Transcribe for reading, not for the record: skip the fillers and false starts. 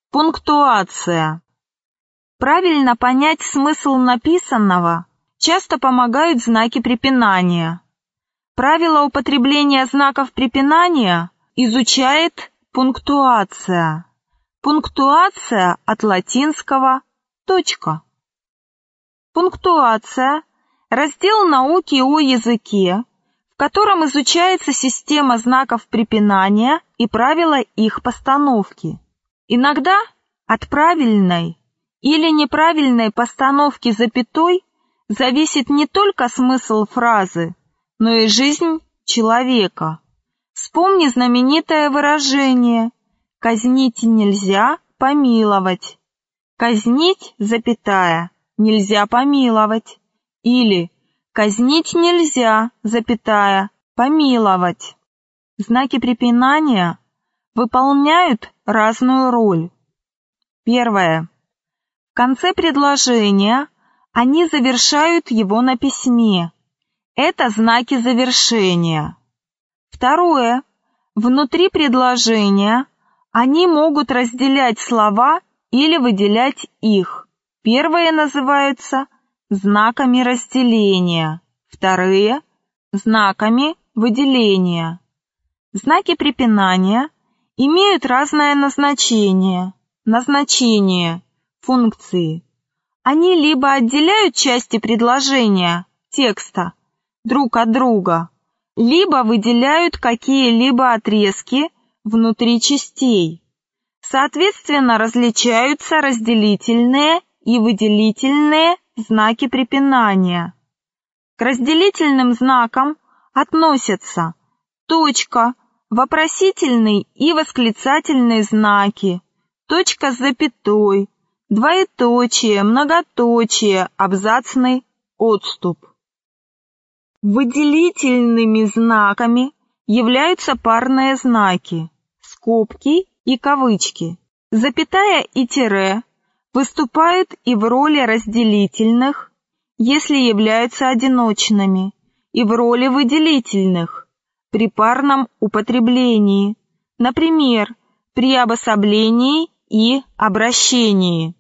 Пунктуация. Правильно понять смысл написанного часто помогают знаки препинания. Правила употребления знаков препинания изучает пунктуация. Пунктуация от латинского «точка». Пунктуация – раздел науки о языке, в котором изучается система знаков препинания и правила их постановки. Иногда от правильной или неправильной постановки запятой зависит не только смысл фразы, но и жизнь человека. Вспомни знаменитое выражение «казнить нельзя, помиловать». Казнить, запятая, нельзя помиловать. Или казнить нельзя, запятая, помиловать. Знаки препинания выполняют разную роль. Первое. В конце предложения они завершают его на письме. Это знаки завершения. Второе. Внутри предложения они могут разделять слова или выделять их. Первые называются знаками разделения, вторые – знаками выделения. Знаки препинания имеют разное назначение, функции. Они либо отделяют части предложения, текста, друг от друга, либо выделяют какие-либо отрезки внутри частей. Соответственно, различаются разделительные и выделительные знаки препинания. К разделительным знакам относятся точка, вопросительный и восклицательные знаки, точка с запятой, двоеточие, многоточие, абзацный отступ. Выделительными знаками являются парные знаки, скобки и кавычки. Запятая и тире выступают и в роли разделительных, если являются одиночными, и в роли выделительных при парном употреблении, например, при обособлении и обращении.